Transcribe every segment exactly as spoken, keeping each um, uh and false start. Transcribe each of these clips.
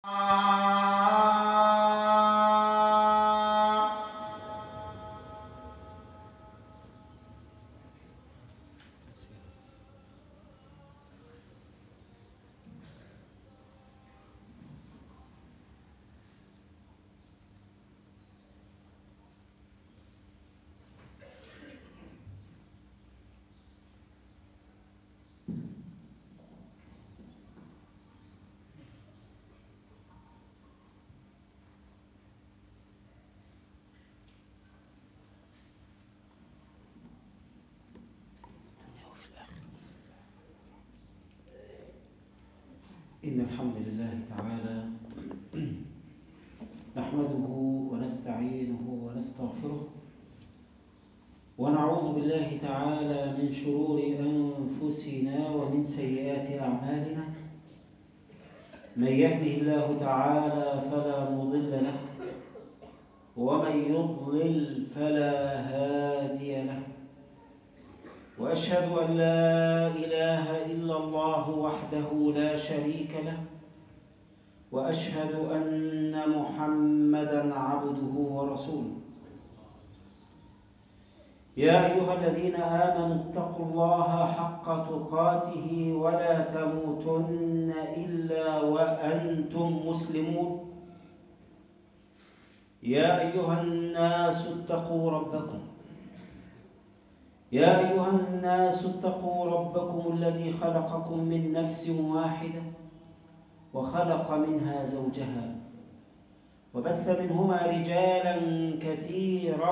إن الحمد لله تعالى نحمده ونستعينه ونستغفره ونعوذ بالله تعالى من شرور أنفسنا ومن سيئات أعمالنا. من يهده الله تعالى فلا مضل له ومن يضلل فلا هادي له، وأشهد أن لا إله إلا الله وحده لا شريك له، وأشهد أن محمدًا عبده ورسوله. يا أيها الذين آمنوا اتقوا الله حق تقاته ولا تموتن إلا وأنتم مسلمون. يا أيها الناس اتقوا ربكم يا أيها الناس اتقوا ربكم الذي خلقكم من نفس واحدة وخلق منها زوجها وبث منهما رجالا كثيرا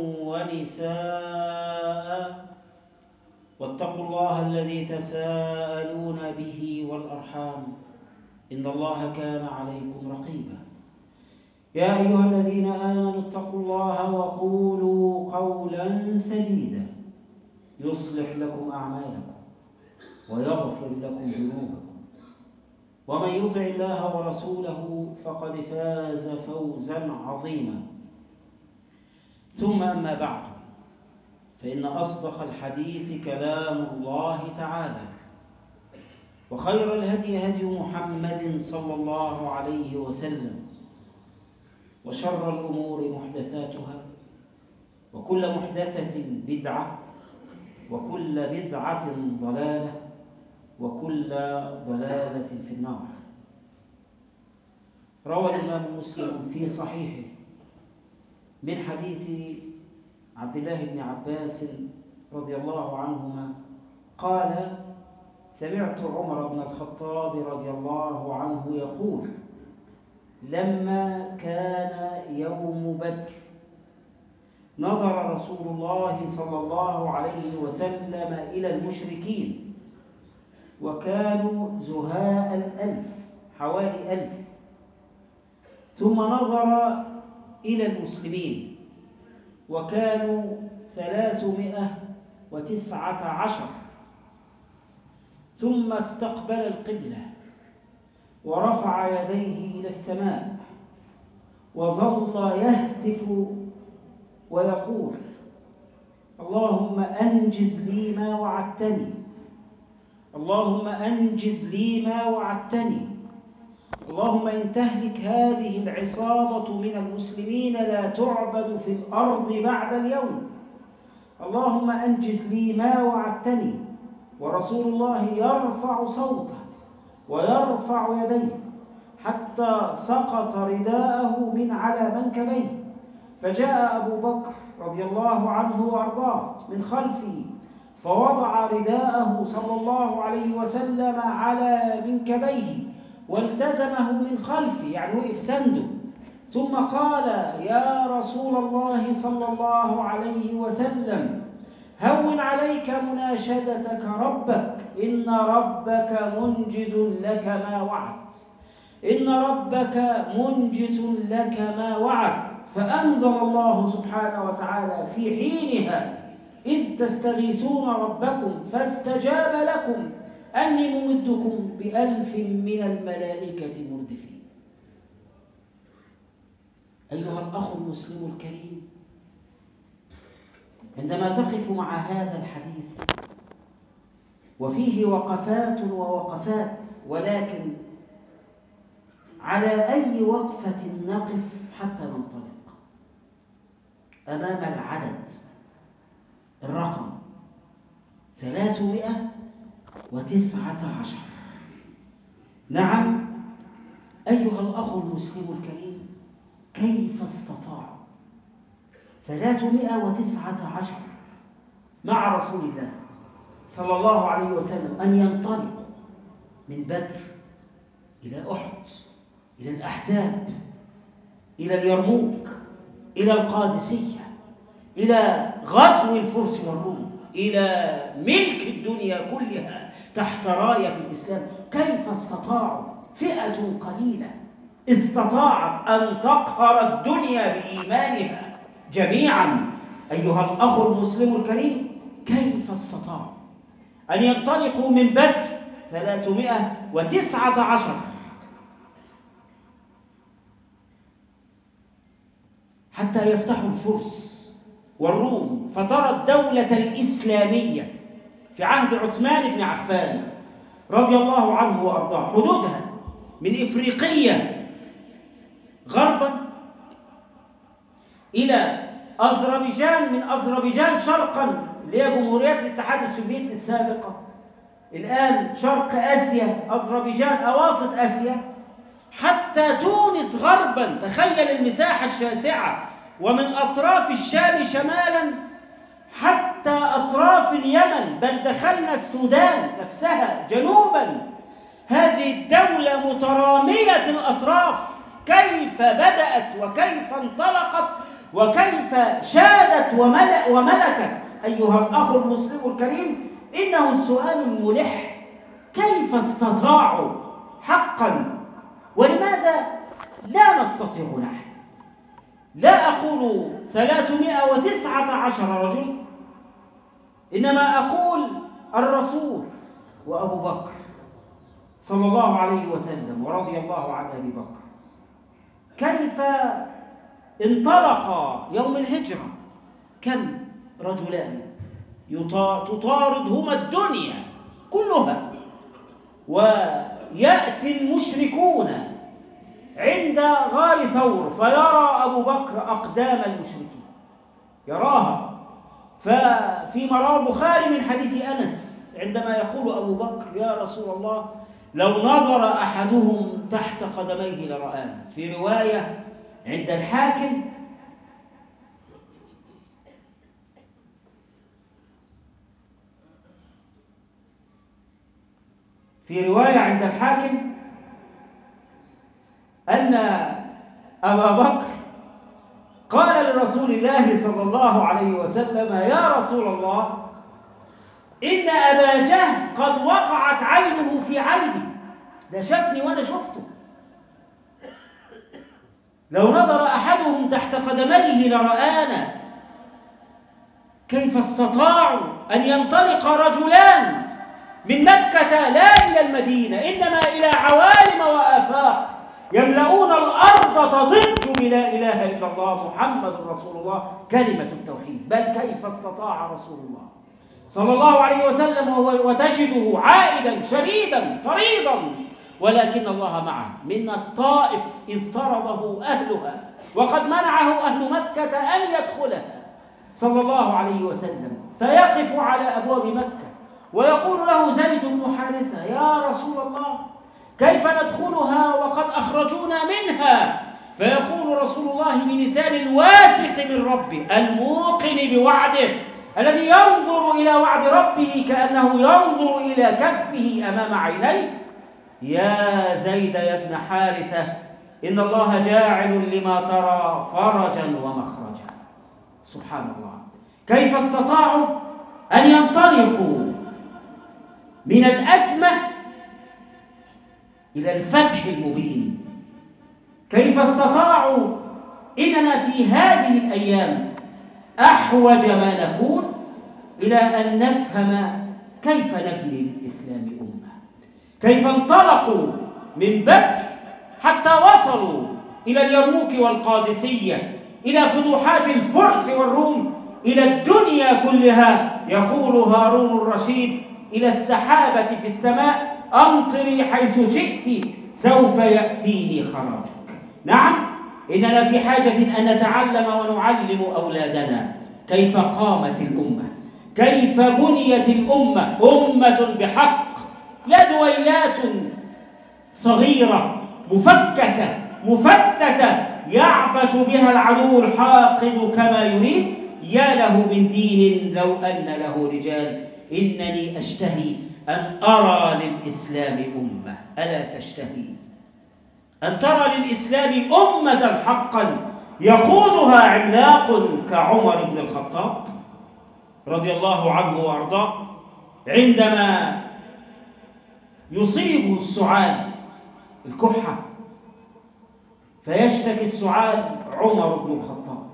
ونساء، واتقوا الله الذي تساءلون به والأرحام إن الله كان عليكم رقيبا. يا أيها الذين آمنوا اتقوا الله وقولوا قولا سديدا يصلح لكم أعمالكم ويغفر لكم ذنوبكم، ومن يطع الله ورسوله فقد فاز فوزا عظيما. ثم أما بعد، فإن أصدق الحديث كلام الله تعالى، وخير الهدي هدي محمد صلى الله عليه وسلم، وشر الأمور محدثاتها، وكل محدثة بدعة، وكل بدعة ضلالة، وكل ضلالة في النار. روى الإمام مسلم في صحيحه من حديث عبد الله بن عباس رضي الله عنهما قال: سمعت عمر بن الخطاب رضي الله عنه يقول: لما كان يوم بدر نظر رسول الله صلى الله عليه وسلم إلى المشركين، وكانوا زهاء الألف، حوالي ألف، ثم نظر إلى المسلمين وكانوا ثلاثمائة وتسعة عشر، ثم استقبل القبلة ورفع يديه إلى السماء وظل يهتف ويقول: اللهم أنجز لي ما وعدتني، اللهم أنجز لي ما وعدتني، اللهم إن تهلك هذه العصابة من المسلمين لا تعبد في الأرض بعد اليوم، اللهم أنجز لي ما وعدتني. ورسول الله يرفع صوته ويرفع يديه حتى سقط رداءه من على منكبيه، فجاء أبو بكر رضي الله عنه وأرضاه من خلفه فوضع رداءه صلى الله عليه وسلم على منكبيه والتزمه من خلفه، يعني وقف سنده، ثم قال: يا رسول الله صلى الله عليه وسلم، هون عليك مناشدتك ربك، إن ربك منجز لك ما وعد، إن ربك منجز لك ما وعد. فأنزل الله سبحانه وتعالى في حينها: إذ تستغيثون ربكم فاستجاب لكم أني ممدكم بألف من الملائكة مردفين. أيها الأخ المسلم الكريم، عندما تقف مع هذا الحديث وفيه وقفات ووقفات، ولكن على أي وقفة نقف حتى ننطلق أمام العدد الرقم ثلاثمائة وتسعة عشر؟ نعم أيها الأخ المسلم الكريم، كيف استطاعوا ثلاثمائة وتسعة عشر مع رسول الله صلى الله عليه وسلم أن ينطلقوا من بدر إلى أحد، إلى الأحزاب، إلى اليرموك، إلى القادسية، إلى غزو الفرس والروم، إلى ملك الدنيا كلها تحت راية الإسلام؟ كيف استطاعوا؟ فئة قليلة استطاعت أن تقهر الدنيا بإيمانها جميعا. أيها الأخ المسلم الكريم، كيف استطاعوا أن ينطلقوا من بدر ثلاثمائة وتسعة عشر حتى يفتحوا الفرس والروم، فترى الدولة الإسلامية في عهد عثمان بن عفان رضي الله عنه وأرضاه حدودها من إفريقية غربا إلى أذربيجان، من أذربيجان شرقا اللي هي جمهوريات الاتحاد السوفيتي السابقة، الآن شرق آسيا أذربيجان، أواسط آسيا، حتى تونس غربا. تخيل المساحة الشاسعة، ومن أطراف الشام شمالا حتى أطراف اليمن، بل دخلنا السودان نفسها جنوبا. هذه الدولة مترامية الأطراف، كيف بدأت وكيف انطلقت وكيف شادت وملكت؟ أيها الأخ المسلم الكريم، إنه السؤال الملح، كيف استطاعوا حقا؟ ولماذا لا نستطيع نحن؟ لا أقول ثلاثمائة وتسعة عشر رجل، إنما أقول الرسول وأبو بكر صلى الله عليه وسلم ورضي الله عن أبي بكر. كيف انطلق يوم الهجرة؟ كم رجلان تطاردهما الدنيا كلها، ويأتي المشركون عند غار ثور فيرى أبو بكر أقدام المشركين، يراها. ففي رواه البخاري من حديث أنس عندما يقول أبو بكر: يا رسول الله، لو نظر أحدهم تحت قدميه لرآنا. في رواية عند الحاكم في رواية عند الحاكم أن أبا بكر قال لرسول الله صلى الله عليه وسلم: يا رسول الله، إن أبا جهل قد وقعت عينه في عيني، ده شافني وأنا شفته. لو نظر أحدهم تحت قدميه لرآنا. كيف استطاعوا أن ينطلق رجلان من مكة لا إلى المدينة، إنما إلى عوالم وآفاق يملؤون الأرض تضج بلا إله إلا الله محمد رسول الله، كلمة التوحيد؟ بل كيف استطاع رسول الله صلى الله عليه وسلم وتجده عائدا شريدا طريدا، ولكن الله معه. من الطائف إذ طرده أهلها وقد منعه أهل مكة أن يدخلها صلى الله عليه وسلم، فيقف على أبواب مكة ويقول له زيد بن حارثة: يا رسول الله، كيف ندخلها وقد أخرجونا منها؟ فيقول رسول الله بلسان الواثق من ربه الموقن بوعده، الذي ينظر إلى وعد ربه كأنه ينظر إلى كفه أمام عينيه: يا زيد يا ابن حارثة، إن الله جاعل لما ترى فرجا ومخرجا. سبحان الله، كيف استطاعوا أن ينطلقوا من الأزمة إلى الفتح المبين؟ كيف استطاعوا؟ إننا في هذه الأيام أحوج ما نكون إلى أن نفهم كيف نبني للإسلام أمة. كيف انطلقوا من بدر حتى وصلوا إلى اليرموك والقادسية، إلى فتوحات الفرس والروم، إلى الدنيا كلها. يقول هارون الرشيد: إلى السحابة في السماء أمطري حيث شئت سوف يأتيني خراجك. نعم، إننا في حاجة أن نتعلم ونعلم أولادنا كيف قامت الأمة، كيف بنيت الأمة، أمة بحق، لا دويلات صغيرة مفككة مفتتة يعبث بها العدو الحاقد كما يريد. يا له من دين لو أن له رجال. إنني أشتهي أن أرى للإسلام أمة. ألا تشتهي أن ترى للإسلام أمة حقا يقودها عملاق كعمر بن الخطاب رضي الله عنه وأرضاه، عندما يصيبه السعال الكحة فيشتكي السعال عمر بن الخطاب،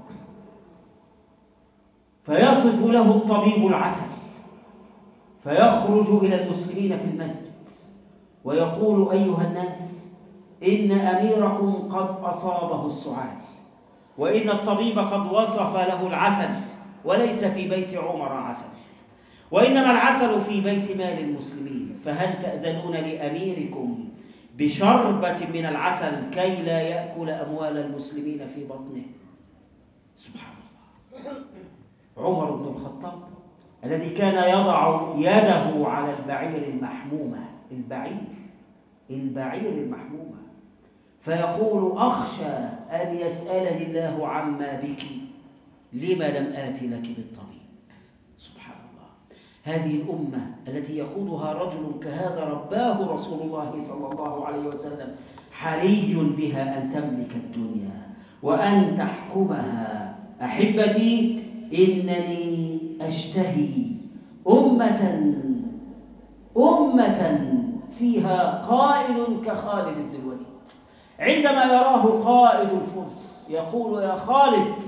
فيصف له الطبيب العسل، فيخرج إلى المسلمين في المسجد ويقول: أيها الناس، إن أميركم قد أصابه السعال، وإن الطبيب قد وصف له العسل، وليس في بيت عمر عسل، وإنما العسل في بيت مال المسلمين، فهل تأذنون لأميركم بشربة من العسل كي لا يأكل أموال المسلمين في بطنه؟ سبحان الله. عمر بن الخطاب الذي كان يضع يده على البعير المحمومة، البعير البعير المحمومة، فيقول: أخشى أن يسألني الله عما بك، لما لم آت لك بالطبيب. سبحان الله. هذه الأمة التي يقودها رجل كهذا رباه رسول الله صلى الله عليه وسلم، حري بها أن تملك الدنيا وأن تحكمها. أحبتي، إنني أشتهي أمة أمة فيها قائد كخالد بن الوليد. عندما يراه قائد الفرس يقول: يا خالد،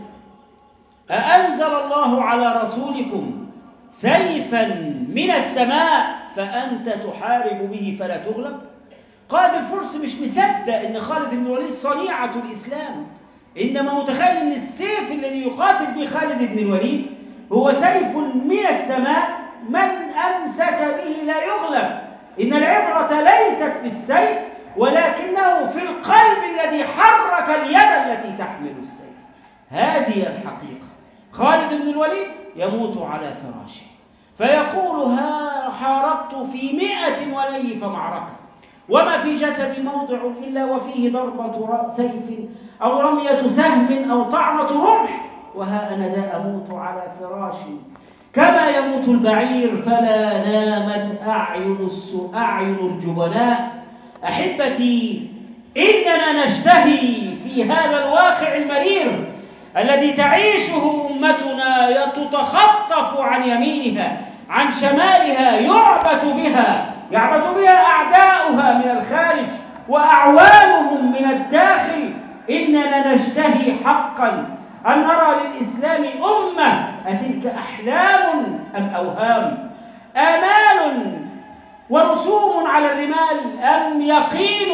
أأنزل الله على رسولكم سيفا من السماء فأنت تحارب به فلا تغلب؟ قائد الفرس مش مصدق إن خالد بن الوليد صنيعة الإسلام، إنما متخيل إن السيف الذي يقاتل به خالد بن الوليد هو سيف من السماء، من أمسك به لا يغلب. إن العبرة ليست في السيف ولكنه في القلب الذي حرك اليد التي تحمل السيف. هذه الحقيقة. خالد بن الوليد يموت على فراشه فيقول: ها حاربت في مئة وليف معركة، وما في جسدي موضع إلا وفيه ضربة سيف أو رمية سهم أو طعنة رمح، وها أنا ذا أموت على فراشي كما يموت البعير، فلا نامت أعين أعين الجبناء. أحبتي، إننا نشتهي في هذا الواقع المرير الذي تعيشه أمتنا، تتخطف عن يمينها عن شمالها، يعبث بها يعبث بها أعداؤها من الخارج وأعوانهم من الداخل. إننا نشتهي حقا أن نرى للإسلام أمة. أتلك أحلام أم أوهام؟ آمال ورسوم على الرمال أم يقين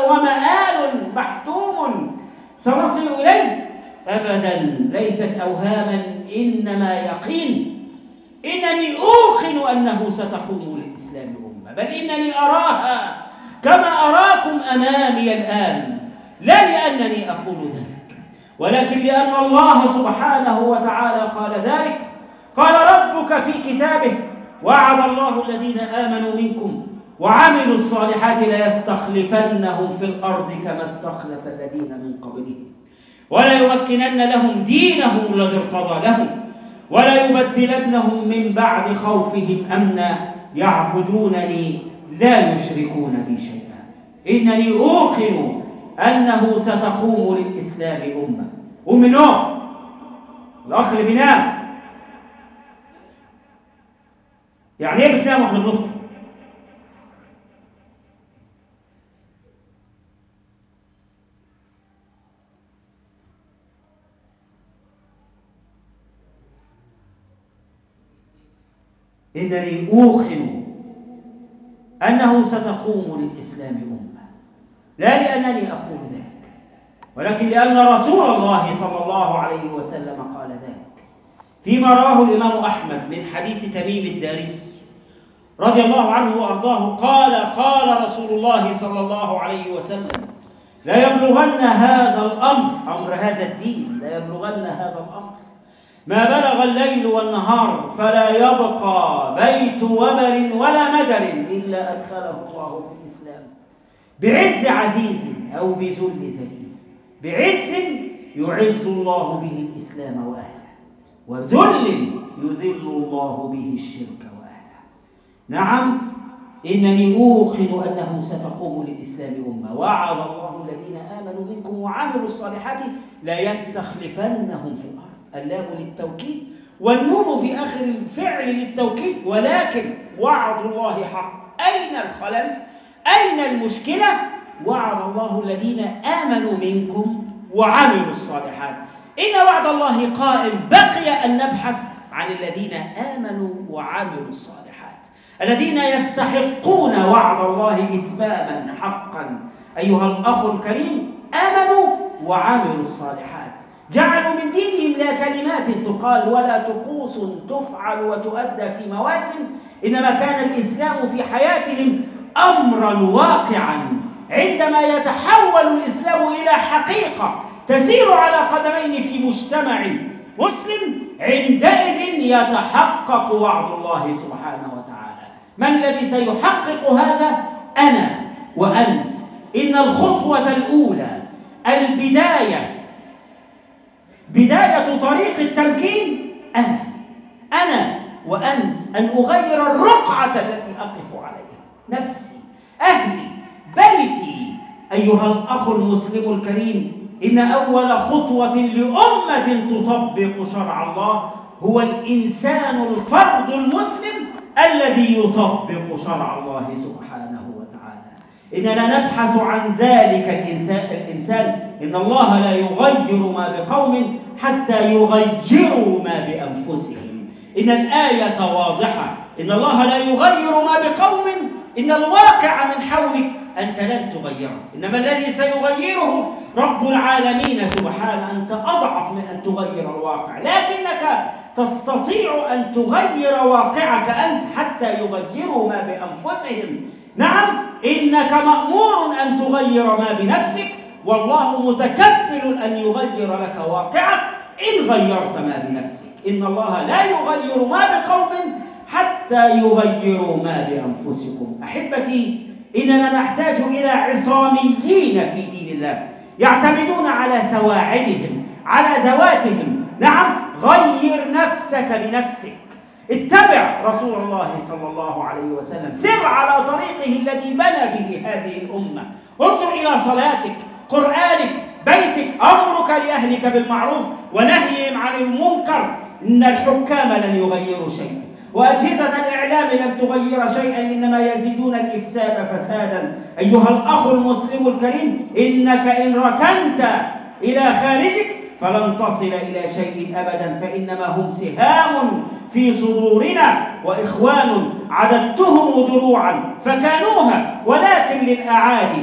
ومآل محتوم سنصل إليه؟ أبدا، ليست أوهاما إنما يقين. إنني أوقن أنه ستقوم للإسلام أمة، بل إنني أراها كما أراكم أمامي الآن، لا لأنني أقول ذلك ولكن لأن الله سبحانه وتعالى قال ذلك. قال ربك في كتابه: وعد الله الذين آمنوا منكم وعملوا الصالحات ليستخلفنهم في الأرض كما استخلف الذين من قبلهم ولا يمكنن لهم دينهم الذي ارتضى لهم ولا يبدلنهم من بعد خوفهم أمنا يعبدونني لا يشركون بي شيئا. إنني أوقن أنه ستقوم للإسلام أمة. قوم من النوم، الأخ اللي بينام يعني إيه بتنام وإحنا بنخطب؟ إنني أوقن أنه ستقوم للإسلام أمة، لا لأنني أقول ذلك ولكن لأن رسول الله صلى الله عليه وسلم قال ذلك فيما رواه الإمام أحمد من حديث تميم الداري رضي الله عنه وأرضاه قال قال رسول الله صلى الله عليه وسلم: لا يبلغن هذا الأمر، أمر هذا الدين، لا يبلغن هذا الأمر ما بلغ الليل والنهار، فلا يبقى بيت وبر ولا مدر إلا أدخله الله في الإسلام، بعز عزيز أو بذل ذليل. بعز يعز الله به الإسلام وأهله، وذل يذل الله به الشرك وأهله. نعم، إنني أوقن أنه ستقوم للإسلام أمة. وعد الله الذين آمنوا منكم وعملوا الصالحات ليستخلفنهم في الأرض. اللام للتوكيد والنون في آخر الفعل للتوكيد، ولكن وعد الله حق. أين الخلل؟ أين المشكلة؟ وعد الله الذين آمنوا منكم وعملوا الصالحات. إن وعد الله قائم. بقي أن نبحث عن الذين آمنوا وعملوا الصالحات، الذين يستحقون وعد الله إتماما حقا. أيها الأخ الكريم، آمنوا وعملوا الصالحات، جعلوا من دينهم لا كلمات تقال ولا طقوس تفعل وتؤدى في مواسم، إنما كان الإسلام في حياتهم أمرا واقعا. عندما يتحول الإسلام إلى حقيقة تسير على قدمين في مجتمع مسلم، عندئذ يتحقق وعد الله سبحانه وتعالى. من الذي سيحقق هذا؟ أنا وأنت. إن الخطوة الأولى، البداية، بداية طريق التمكين أنا أنا وأنت، أن أغير الرقعة التي أقف عليها، نفسي، أهلي، بيتي. أيها الأخ المسلم الكريم، إن أول خطوة لأمة تطبق شرع الله هو الإنسان الفرد المسلم الذي يطبق شرع الله سبحانه وتعالى. إننا نبحث عن ذلك الإنسان. إن الله لا يغير ما بقوم حتى يغيروا ما بأنفسهم. إن الآية واضحة. إن الله لا يغير ما بقوم، إن الواقع من حولك أنت لن تغيره، إنما الذي سيغيره رب العالمين سبحانه. أنت أضعف من أن تغير الواقع، لكنك تستطيع أن تغير واقعك أنت حتى يغيروا ما بأنفسهم. نعم، إنك مأمور أن تغير ما بنفسك، والله متكفل أن يغير لك واقعك إن غيرت ما بنفسك. إن الله لا يغير ما بقوم حتى يغيروا ما بأنفسكم. أحبتي، إننا نحتاج إلى عصاميين في دين الله، يعتمدون على سواعدهم، على ذواتهم. نعم، غير نفسك بنفسك. اتبع رسول الله صلى الله عليه وسلم، سر على طريقه الذي بنى به هذه الأمة. انظر إلى صلاتك، قرآنك، بيتك، أمرك لأهلك بالمعروف ونهيهم عن المنكر. إن الحكام لن يغيروا شيئا، وأجهزة الإعلام لن تغير شيئا، إنما يزيدون الإفساد فسادا. أيها الأخ المسلم الكريم، إنك إن ركنت إلى خارجك فلن تصل إلى شيء أبدا، فإنما هم سهام في صدورنا وإخوان عددتهم دروعا فكانوها ولكن للأعادي،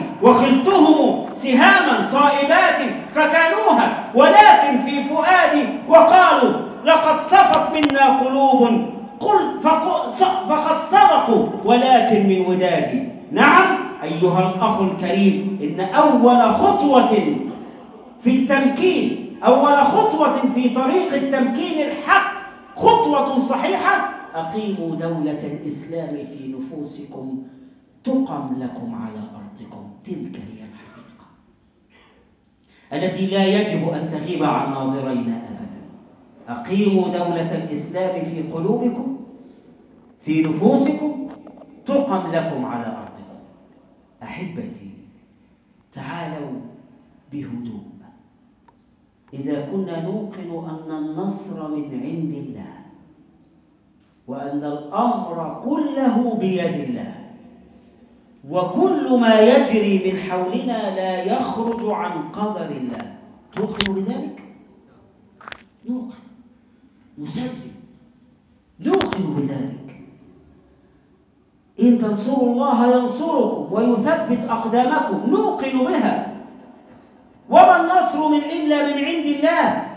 وخلتهم سهاما صائبات فكانوها ولكن في فؤادي، وقالوا لقد صفت منا قلوب قل فقد صدقوا ولكن من ودادي. نعم أيها الأخ الكريم، إن أول خطوة في التمكين، أول خطوة في طريق التمكين الحق، خطوة صحيحة: أقيموا دولة الإسلام في نفوسكم تقم لكم على أرضكم. تلك هي الحقيقة التي لا يجب أن تغيب عن ناظرينا أبدا. أقيموا دولة الإسلام في قلوبكم، في نفوسكم، تقم لكم على أرضكم. أحبتي، تعالوا بهدوء. إذا كنا نوقن أن النصر من عند الله، وأن الأمر كله بيد الله، وكل ما يجري من حولنا لا يخرج عن قدر الله، توقن بذلك؟ نوقن، نسلم، نوقن بذلك. إن تنصروا الله ينصركم ويثبت أقدامكم، نوقن بها. وما النصر من إلا من عند الله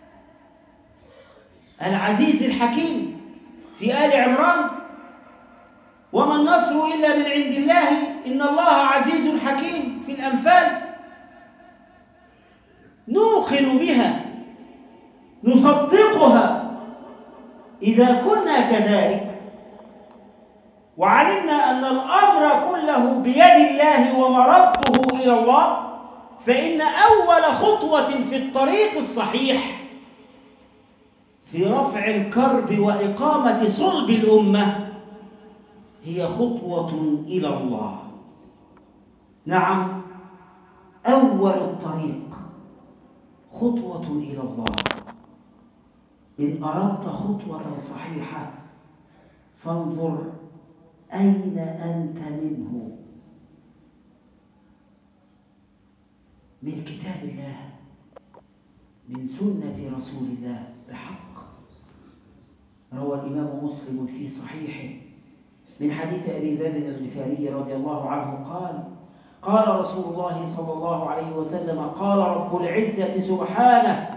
العزيز الحكيم. في آل عمران وما النصر إلا من عند الله إن الله عزيز حكيم في الأنفال. نوقن بها، نصدقها إذا كنا كذلك وعلمنا أن الأمر كله بيد الله ومردته إلى الله، فإن أول خطوة في الطريق الصحيح في رفع الكرب وإقامة صلب الأمة هي خطوة إلى الله. نعم، أول الطريق خطوة إلى الله. إن أردت خطوة صحيحة فانظر أين أنت منه، من كتاب الله، من سنة رسول الله بحق. روى الإمام مسلم في صحيحه من حديث أبي ذر الغفاري رضي الله عنه قال: قال رسول الله صلى الله عليه وسلم: قال رب العزة سبحانه: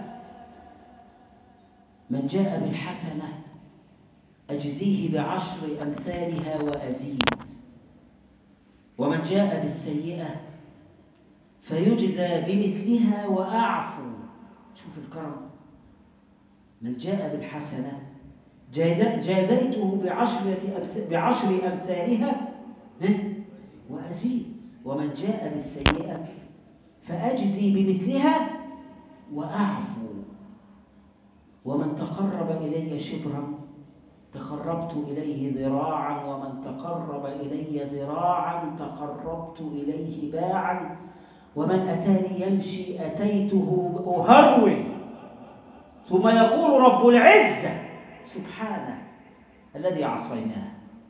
من جاء بالحسنة أجزيه بعشر أمثالها وأزيد، ومن جاء بالسيئة فيجزى بمثلها وأعفو. شوف الكرم، من جاء بالحسنة جازيته بعشر أمثالها وأزيد، ومن جاء بالسيئة فأجزي بمثلها وأعفو، ومن تقرب إلي شبرا تقربت إليه ذراعا، ومن تقرب إلي ذراعا تقربت إليه باعا، ومن أتاني يمشي أتيته أهرول. ثم يقول رب العزة سبحانه: الذي عصيناه،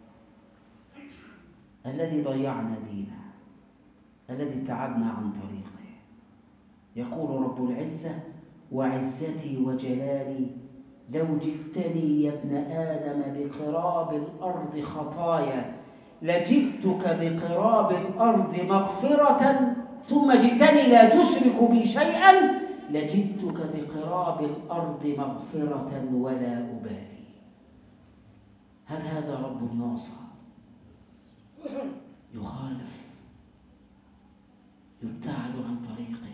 الذي ضيعنا دينه، الذي ابتعدنا عن طريقه، يقول رب العزة: وعزتي وجلالي لو جئتني يا ابن آدم بقراب الأرض خطايا لجئتك بقراب الأرض مغفرة، ثم جئتني لا تشرك بي شيئا لجئتك بقراب الأرض مغفرة ولا أبالي. هل هذا رب يعصى؟ يخالف، يبتعد عن طريقه.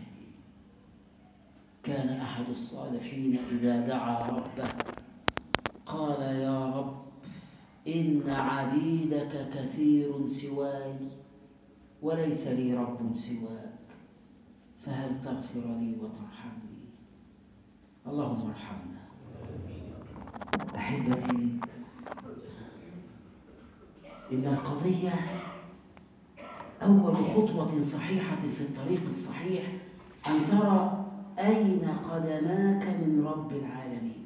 كان أحد الصالحين إذا دعا ربه قال: يا رب إن عبيدك كثير سواي وليس لي رب سواك، فهل تغفر لي وترحمني؟ اللهم ارحمنا. أحبتي، إن القضية أول خطوة صحيحة في الطريق الصحيح أن ترى أين قدماك من رب العالمين،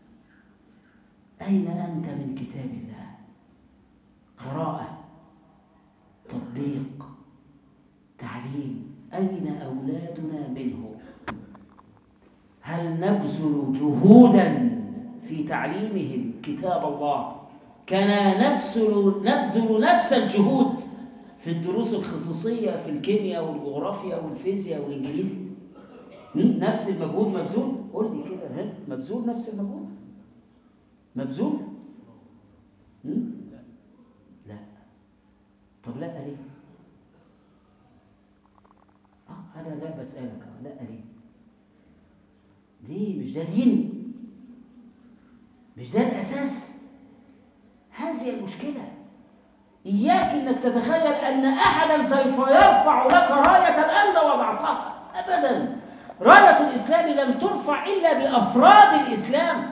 أين أنت من كتاب الله. قراءة، تطبيق، تعليم. أين أولادنا منه؟ هل نبذل جهودا في تعليمهم كتاب الله كان نبذل نبذل نفس الجهود في الدروس الخصوصية في الكيمياء والجغرافيا والفيزياء والإنجليزي؟ نفس المجهود مبذول؟ قول لي كده، ها، مبذول نفس المجهود؟ مبذول؟ لا. طب لا ليه؟ اه انا لا بسألك، لا ليه؟ ليه؟ مش ده دين؟ مش ده الأساس؟ هذه المشكلة. إياك أنك تتخيل أن أحدا سوف يرفع لك راية أنت وضعتها، أبدا. راية الإسلام لم ترفع إلا بأفراد الإسلام.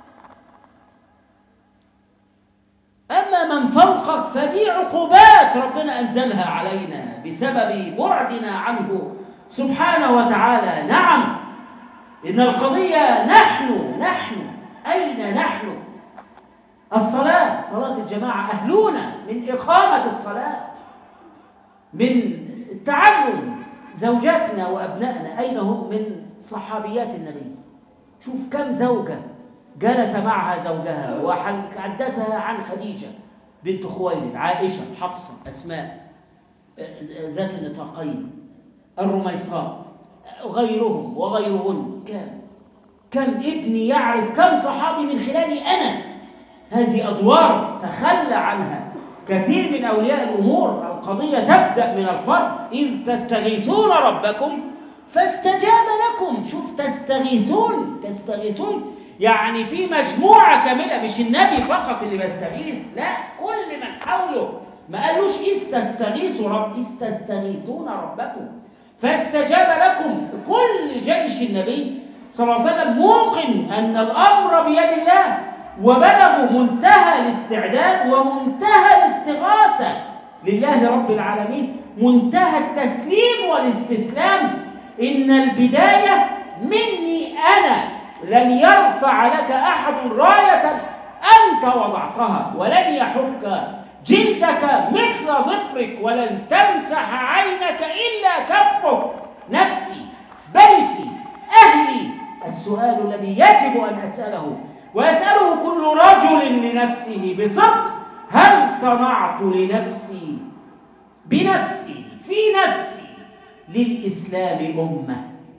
أما من فوقك فدي عقوبات ربنا أنزلها علينا بسبب بعدنا عنه سبحانه وتعالى. نعم، إن القضية نحن نحن أين نحن؟ الصلاة، صلاة الجماعة، أهلونا من إقامة الصلاة، من التعلم. زوجاتنا وأبنائنا أين هم من صحابيات النبي؟ شوف كم زوجة جلس معها زوجها وحدثها عن خديجة بنت خويلد، عائشة، حفصة، أسماء ذات النطاقين، الرميصاء، غيرهم وغيرهن. كم كم ابني يعرف كم صحابي من خلالي أنا. هذه أدوار تخلى عنها كثير من أولياء الأمور القضية تبدأ من الفرد. إذ تستغيثون ربكم فاستجاب لكم. شوف، تستغيثون تستغيثون يعني في مجموعة كاملة، مش النبي فقط اللي بيستغيث، لا، كل من حوله. ما قالوش استستغيثوا رب، استستغيثون ربكم فاستجاب لكم. كل جيش النبي صلى الله عليه وسلم موقن أن الأمر بيد الله، وبلغوا منتهى الاستعداد ومنتهى الاستغاثة لله رب العالمين، منتهى التسليم والاستسلام. إن البداية مني أنا، لن يرفع لك أحد راية أنت وضعتها، ولن يحك جلدك مثل ظفرك، ولن تمسح عينك إلا كفك. نفسي، بيتي، أهلي، السؤال الذي يجب أن أسأله ويسأله كل رجل لنفسه بصدق: هل صنعت لنفسي بنفسي في نفسي للإسلام أمة؟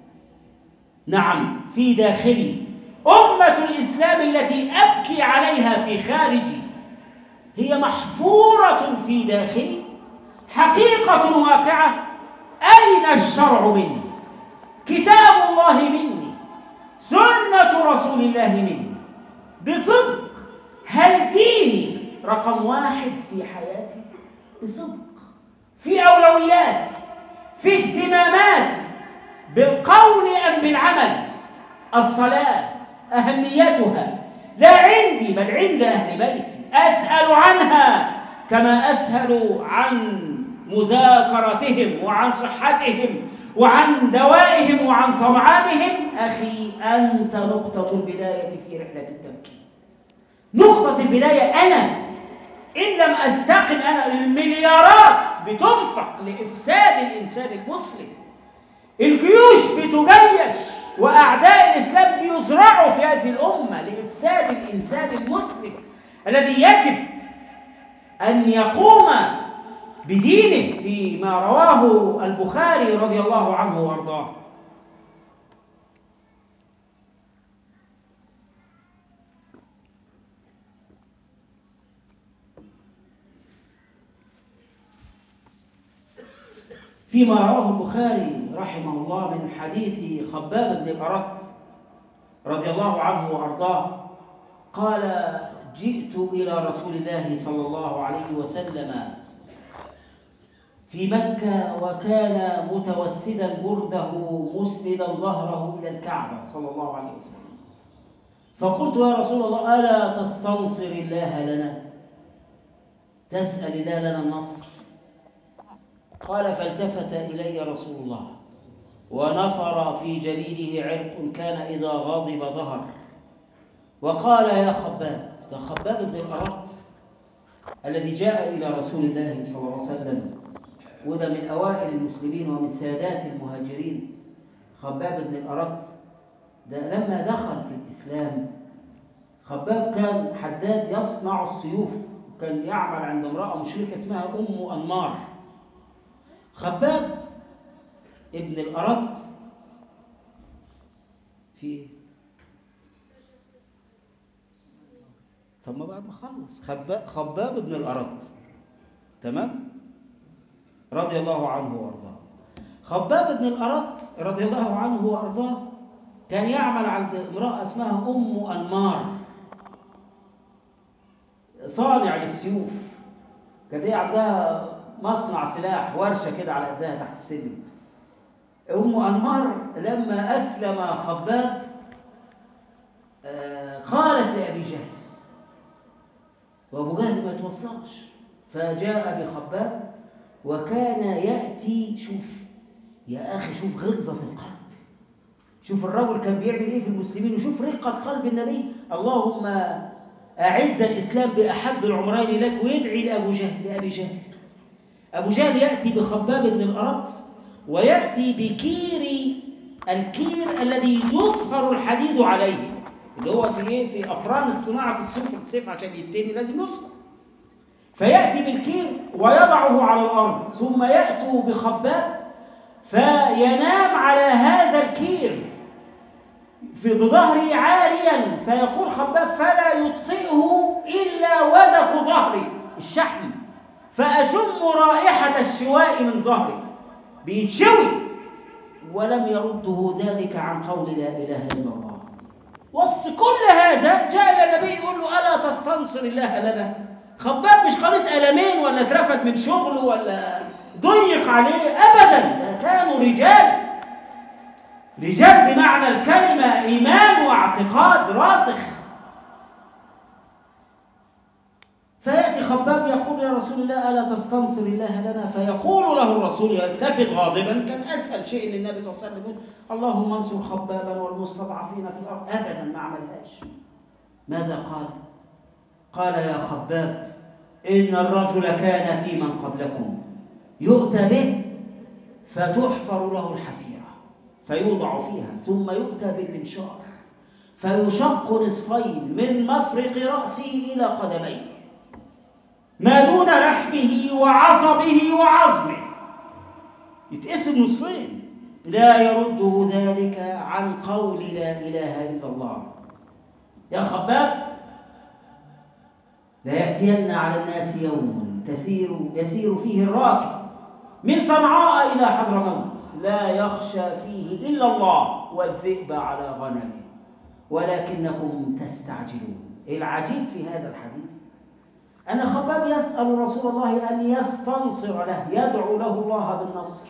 نعم، في داخلي أمة الإسلام التي أبكي عليها في خارجي هي محفورة في داخلي، حقيقة واقعة. أين الشرع مني؟ كتاب الله مني، سنة رسول الله مني. بصدق، هل ديني رقم واحد في حياتي؟ بصدق، في أولوياتي، في اهتماماتي، بالقول أم بالعمل؟ الصلاة أهميتها لا عندي بل عند أهل بيتي، أسأل عنها كما أسأل عن مذاكرتهم وعن صحتهم وعن دوائهم وعن طعامهم. أخي، أنت نقطة البداية في رحلة التفكير. نقطة البداية أنا. إن لم أستقم أنا، المليارات بتنفق لإفساد الإنسان المسلم، الجيوش بتجيش، وأعداء الإسلام بيزرعوا في هذه الأمة لإفساد الإنسان المسلم الذي يجب أن يقوم بدينه، فيما رواه البخاري رضي الله عنه وأرضاه. فيما رواه البخاري رحمه الله من حديث خباب بن الأرت رضي الله عنه وأرضاه قال: جئت إلى رسول الله صلى الله عليه وسلم في مكة وكان متوسدا برده مسندا ظهره إلى الكعبة صلى الله عليه وسلم، فقلت: يا رسول الله، ألا تستنصر الله لنا؟ تسأل الله لنا النصر؟ قال: فالتفت إلي رسول الله ونفر في جبينه عرق كان إذا غضب ظهر، وقال: يا خباب. ده خباب بن الأرت الذي جاء إلى رسول الله صلى الله عليه وسلم، وده من أوائل المسلمين ومن سادات المهاجرين. خباب بن الأرت ده لما دخل في الإسلام، خباب كان حداد يصنع السيوف، كان يعمل عند امرأة مشركة اسمها أم أنمار. خباب ابن الأرت في ايه؟ طب ما بعد ما خلص. خباب خباب ابن الأرت، تمام، رضي الله عنه وارضاه. خباب بن الأرت رضي الله عنه وارضاه كان يعمل عند امرأة اسمها أم أنمار، صانع للسيوف. كانت هي عندها مصنع سلاح، ورشة كده على قدها تحت السلم. أم أنمار لما أسلم خباب قالت لأبي جهل، وأبو جهل ما يتوصلش، فجاء بخباب وكان يأتي. شوف يا أخي، شوف غلظة القلب، شوف الرجل كان بيعمل إيه في المسلمين، وشوف رقة قلب النبي. اللهم أعز الإسلام بأحب العمرين إليك، ويدعي لأبو جهل لأبي جهل. أبو جهل يأتي بخباب بن الأرت ويأتي بكير، الكير الذي يصهر الحديد عليه، اللي هو في إيه؟ في أفران الصناعة في السيف. السيف عشان يتني لازم يصهر، فيأتي بالكير ويضعه على الأرض، ثم يأتوا بخباب فينام على هذا الكير في بظهره عاريا، فيقول خباب: فلا يطفئه إلا ودك ظهري، الشحم فأشم رائحة الشواء من ظهري، بيتشوي، ولم يرده ذلك عن قول لا إله إلا الله. وسط كل هذا جاء إلى النبي يقول له ألا تستنصر الله لنا؟ خباب مش قضية ألمين ولا اترفد من شغله ولا ضيق عليه، أبدا، ده كانوا رجال، رجال بمعنى الكلمة، إيمان واعتقاد راسخ. فيأتي خباب يقول يا رسول الله ألا تستنصر الله لنا؟ فيقول له الرسول يلتفت غاضبا، كان أسهل شيء ان النبي صلى الله عليه وسلم يقول اللهم انصر خبابا والمستضعفين في الأرض، أبدا ما عملهاش. ماذا قال؟ قال يا خباب إن الرجل كان في من قبلكم يؤتى به فتحفر له الحفيرة فيوضع فيها، ثم يؤتى بالمنشار فيشق نصفين من مفرق رأسه إلى قدميه ما دون لحمه وعصبه وعظمه، يتقسم نصين، لا يرده ذلك عن قول لا إله إلا الله. يا خباب لا يأتين على الناس يوم تسير يسير فيه الراكب من صنعاء إلى حضرموت لا يخشى فيه إلا الله والذئب على غنمه ولكنكم تستعجلون. العجيب في هذا الحديث أن خباب يسأل رسول الله أن يستنصر له، يدعو له الله بالنصر،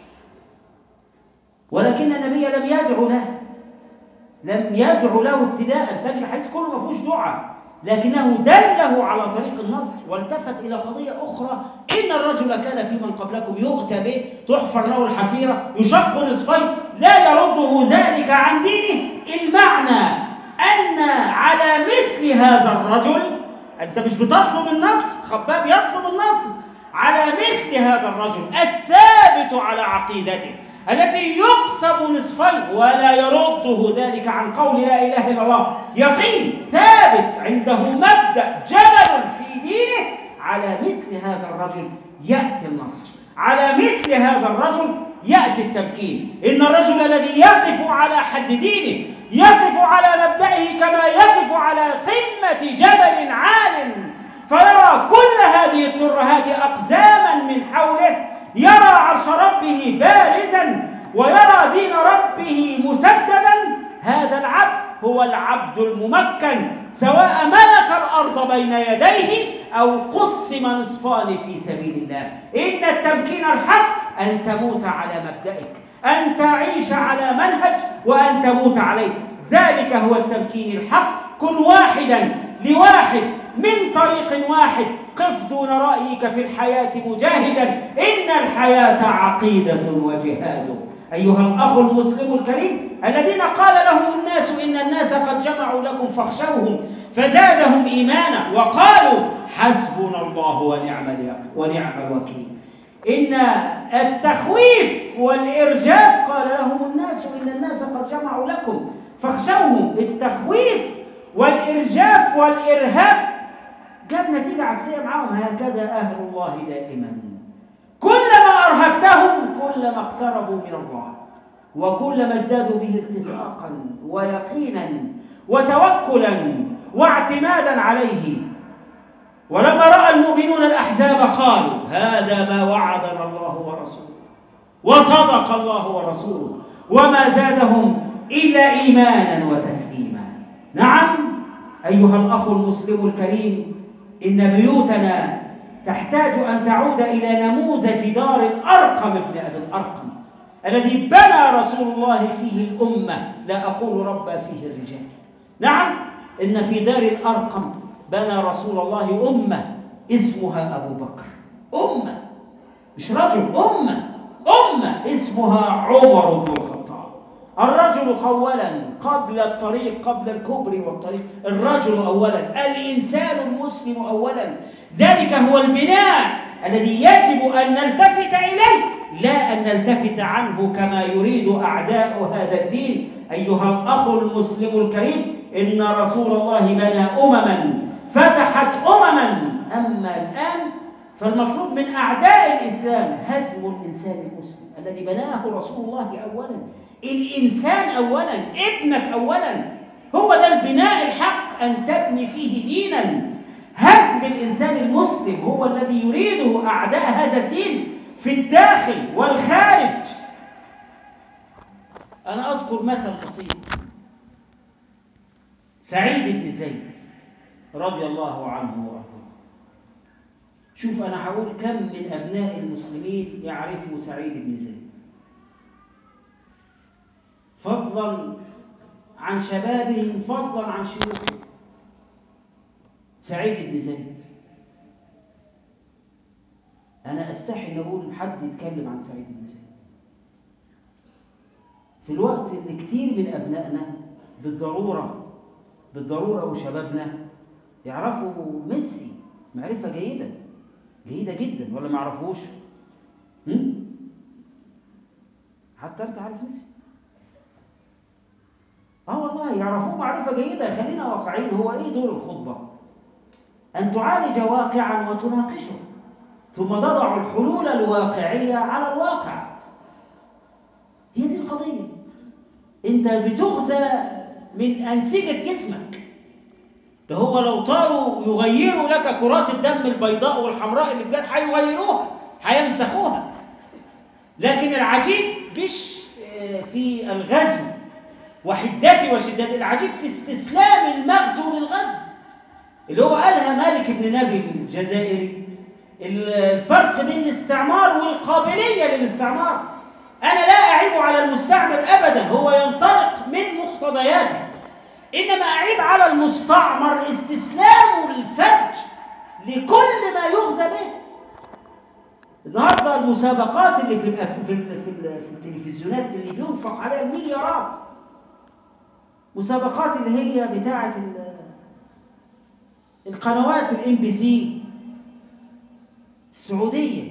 ولكن النبي لم يدعو له، لم يدعو له ابتداء. تجد الحديث كله ما فيهوش دعاء، لكنه دله على طريق النصر والتفت إلى قضية أخرى: إن الرجل كان في من قبلكم يؤتى به تحفر له الحفيرة يشق نصفين لا يرده ذلك عن دينه. المعنى أن على مثل هذا الرجل، أنت مش بتطلب النصر، خباب يطلب النصر، على مثل هذا الرجل الثابت على عقيدته الذي يقسم نصفين ولا يرده ذلك عن قول لا إله إلا الله، يقين ثابت عنده مبدأ جبل في دينه، على مثل هذا الرجل يأتي النصر، على مثل هذا الرجل يأتي التمكين. إن الرجل الذي يقف على حد دينه يقف على مبدئه كما يقف على قمة جبل عال، فيرى كل هذه الترهات أقزاما من حوله، يرى عرش ربه بارزا ويرى دين ربه مسددا. هذا العبد هو العبد الممكن، سواء ملك الأرض بين يديه أو قسم نصفان في سبيل الله. إن التمكين الحق أن تموت على مبدئك، أن تعيش على منهج وأن تموت عليه، ذلك هو التمكين الحق. كن واحدا لواحد من طريق واحد، قف دون رأيك في الحياة مجاهدا، إن الحياة عقيدة وجهاد. أيها الأخ المسلم الكريم، الذين قال لهم الناس إن الناس قد جمعوا لكم فاخشوهم فزادهم إيمانا وقالوا حسبنا الله ونعم ونعم الوكيل. إن التخويف والإرجاف قال لهم الناس إن الناس قد جمعوا لكم فاخشوهم، التخويف والإرجاف والإرهاب جاب نتيجة عكسية معهم. هكذا أهل الله دائما، كلما أرهبتهم كلما اقتربوا من الله وكلما ازدادوا به التصاقا ويقينا وتوكلا واعتمادا عليه. ولما رأى المؤمنون الأحزاب قالوا هذا ما وعدنا الله ورسوله وصدق الله ورسوله وما زادهم إلا إيمانا وتسليما. نعم أيها الأخ المسلم الكريم، إن بيوتنا تحتاج أن تعود إلى نموذج دار الأرقم ابن أبي الأرقم الذي بنى رسول الله فيه الأمة، لا أقول ربى فيه الرجال. نعم إن في دار الأرقم بنى رسول الله أمة اسمها أبو بكر، أمة مش رجل، أمة أمة اسمها عمر بن الخطاب. الرجل أولا قبل الطريق، قبل الكبر والطريق، الرجل أولا، الإنسان المسلم أولا. ذلك هو البناء الذي يجب أن نلتفت إليه، لا أن نلتفت عنه كما يريد أعداء هذا الدين. أيها الأخ المسلم الكريم، إن رسول الله بنى أمما فتحت أمما، أما الآن فالمطلوب من أعداء الإسلام هدم الإنسان المسلم الذي بناه رسول الله أولا. الإنسان أولا، ابنك أولا، هو ده البناء الحق، أن تبني فيه دينا. هدم سلب الإنسان المسلم هو الذي يريده أعداء هذا الدين في الداخل والخارج. أنا أذكر مثل بسيط. سعيد بن زيد رضي الله عنه وارضاه. شوف أنا هقول كم من أبناء المسلمين يعرفوا سعيد بن زيد، فضلا عن شبابهم، فضلا عن شيوخهم. سعيد بن زيد، أنا أستحي أن أقول حد يتكلم عن سعيد بن زيد في الوقت اللي كتير من أبنائنا بالضرورة بالضرورة وشبابنا يعرفوا ميسي معرفة جيدة جيدة جدا، ولا ما يعرفوش؟ حتى أنت عارف ميسي؟ آه والله يعرفوه معرفة جيدة. خلينا واقعين، هو إيه دور الخطبة؟ أن تعالج واقعا وتناقشه، ثم تضع الحلول الواقعية على الواقع. هي دي القضية. أنت بتغزى من أنسجة جسمك. ده هو لو طالوا يغيروا لك كرات الدم البيضاء والحمراء اللي في جسمك هيغيروها، هيمسخوها. لكن العجيب مش في الغزو وحدته وشدته، العجيب في استسلام المغزو للغزو، اللي هو قالها مالك بن نبي الجزائري: الفرق بين الاستعمار والقابلية للاستعمار. أنا لا أعيب على المستعمر أبدا، هو ينطلق من مقتضياته، إنما أعيب على المستعمر استسلامه الفج لكل ما يغزى به. النهارده المسابقات اللي في في في التلفزيونات اللي بينفق عليها المليارات، مسابقات اللي هي بتاعة القنوات الام بي سي السعودية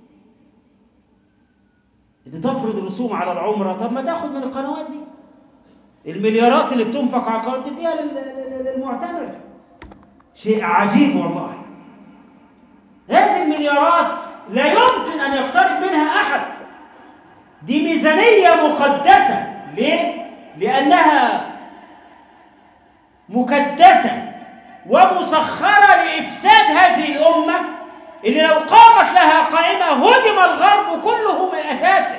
بتفرض رسوم على العمرة. طب ما تاخد من القنوات دي المليارات اللي بتنفق على القنوات، تديها للمعتمر. شيء عجيب والله. هذه المليارات لا يمكن أن يقترب منها أحد. دي ميزانية مقدسة. ليه؟ لأنها مكدسة ومسخرة لإفساد هذه الأمة اللي لو قامت لها قائمة هدم الغرب كله من أساسه.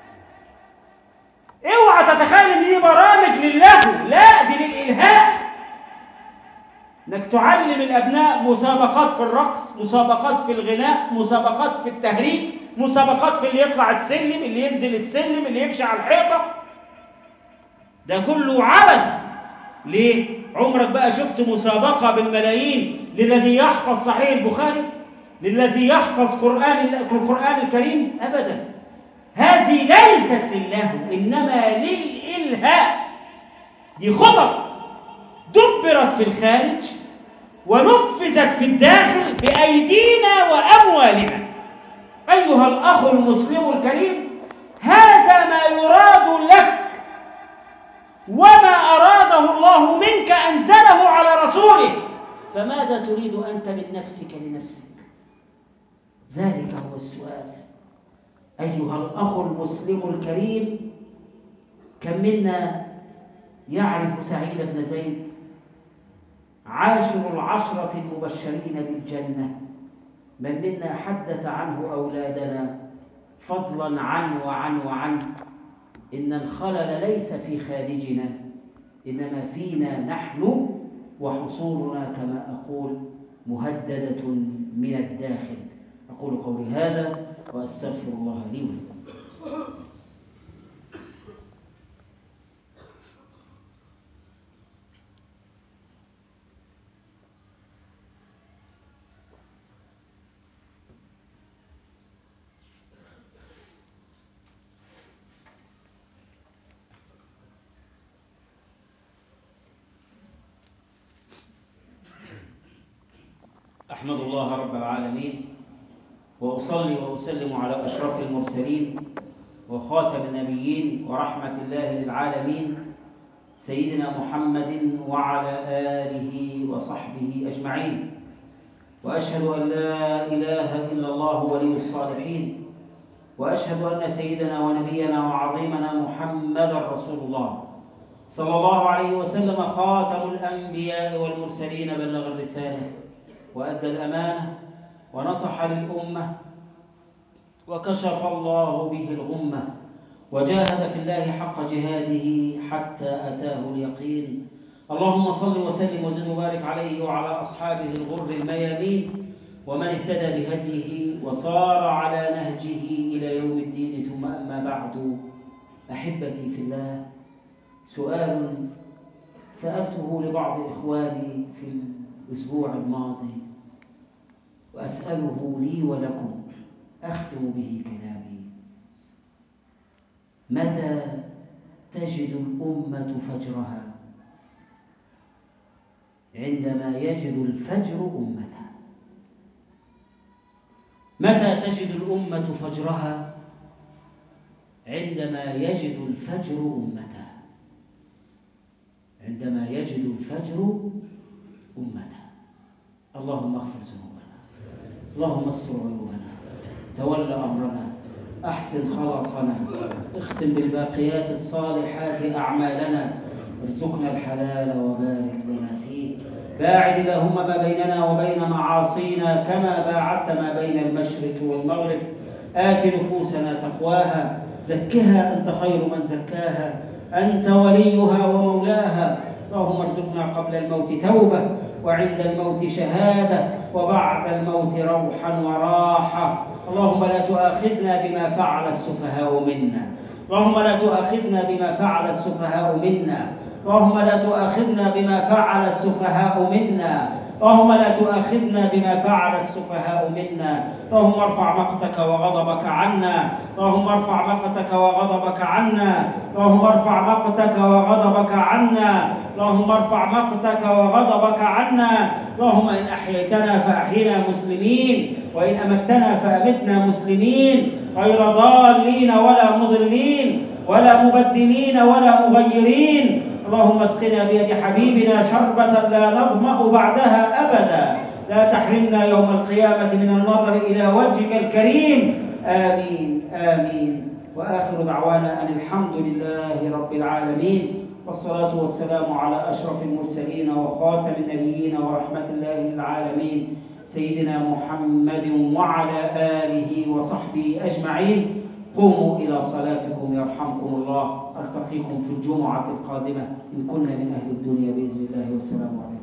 اوعى تتخيل ان دي برامج للهو، لا، دي للإلهاء. انك تعلم الأبناء مسابقات في الرقص، مسابقات في الغناء، مسابقات في التهريج، مسابقات في اللي يطلع السلم، اللي ينزل السلم، اللي يمشي على الحيطة. ده كله عبث. ليه؟ عمرك بقى شفت مسابقة بالملايين للذي يحفظ صحيح البخاري؟ للذي يحفظ قرآن القرآن الكريم؟ أبدا. هذه ليست لله، إنما للإلهاء. دي خطط دبرت في الخارج ونفذت في الداخل بأيدينا وأموالنا. أيها الأخ المسلم الكريم، هذا ما يراد لك، وما أراده الله منك أنزله على رسوله، فماذا تريد أنت من نفسك لنفسك؟ ذلك هو السؤال. أيها الأخ المسلم الكريم، كم منا يعرف سعيد بن زيد عاشر العشرة المبشرين بالجنة؟ من منا حدث عنه أولادنا، فضلا عنه وعن وعن. إن الخلل ليس في خارجنا، إنما فينا نحن، وحصولنا كما أقول مهددة من الداخل. أقول قولي هذا وأستغفر الله لي ولكم. أحمد الله رب العالمين، وأصلي وأسلم على أشرف المرسلين وخاتم النبيين ورحمة الله للعالمين، سيدنا محمد وعلى آله وصحبه أجمعين. وأشهد أن لا إله إلا الله ولي الصالحين، وأشهد أن سيدنا ونبينا وعظيمنا محمدا رسول الله صلى الله عليه وسلم، خاتم الأنبياء والمرسلين، بلغ الرسالة وأدى الأمانة ونصح للأمة وكشف الله به الغمة وجاهد في الله حق جهاده حتى أتاه اليقين. اللهم صل وسلم وزد وبارك عليه وعلى أصحابه الغر الميامين ومن اهتدى بهديه وصار على نهجه إلى يوم الدين. ثم أما بعد، أحبتي في الله، سؤال سألته لبعض إخواني في الأسبوع الماضي وأسأله لي ولكم، أختم به كلامي: متى تجد الأمة فجرها؟ عندما يجد الفجر أمتها. متى تجد الأمة فجرها؟ عندما يجد الفجر أمتها. عندما يجد الفجر أمتها. اللهم اغفر ذنوبنا، اللهم استر عيوبنا، تول أمرنا، أحسن خلاصنا، اختم بالباقيات الصالحات أعمالنا، ارزقنا الحلال وبارك لنا فيه. باعد اللهم ما بيننا وبين معاصينا كما باعدت ما بين المشرق والمغرب. آت نفوسنا تقواها، زكها أنت خير من زكاها، أنت وليها ومولاها. اللهم ارزقنا قبل الموت توبة، وعند الموت شهادة، وبعد الموت روحا وراحة. اللهم لا تؤاخذنا بما فعل السفهاء منا، اللهم لا تؤاخذنا بما فعل السفهاء منا، اللهم لا تؤاخذنا بما فعل السفهاء منا، اللهم لا تؤاخذنا بما فعل السفهاء منا. اللهم ارفع مقتك وغضبك عنا، اللهم ارفع مقتك وغضبك عنا، اللهم ارفع مقتك وغضبك عنا، اللهم ارفع مقتك وغضبك عنا. اللهم إن أحييتنا فأحينا مسلمين، وإن أمتنا فأمتنا مسلمين، غير ضالين ولا مضلين ولا مبدلين ولا مغيرين. اللهم اسقنا بيد حبيبنا شربة لا نظمأ بعدها أبدا، لا تحرمنا يوم القيامة من النظر إلى وجهك الكريم. آمين آمين. وآخر دعوانا أن الحمد لله رب العالمين، والصلاة والسلام على أشرف المرسلين وخاتم النبيين ورحمة الله للعالمين، سيدنا محمد وعلى آله وصحبه أجمعين. قوموا إلى صلاتكم يرحمكم الله. ألتقيكم في الجمعة القادمة إن كنا من أهل الدنيا بإذن الله، والسلام عليكم.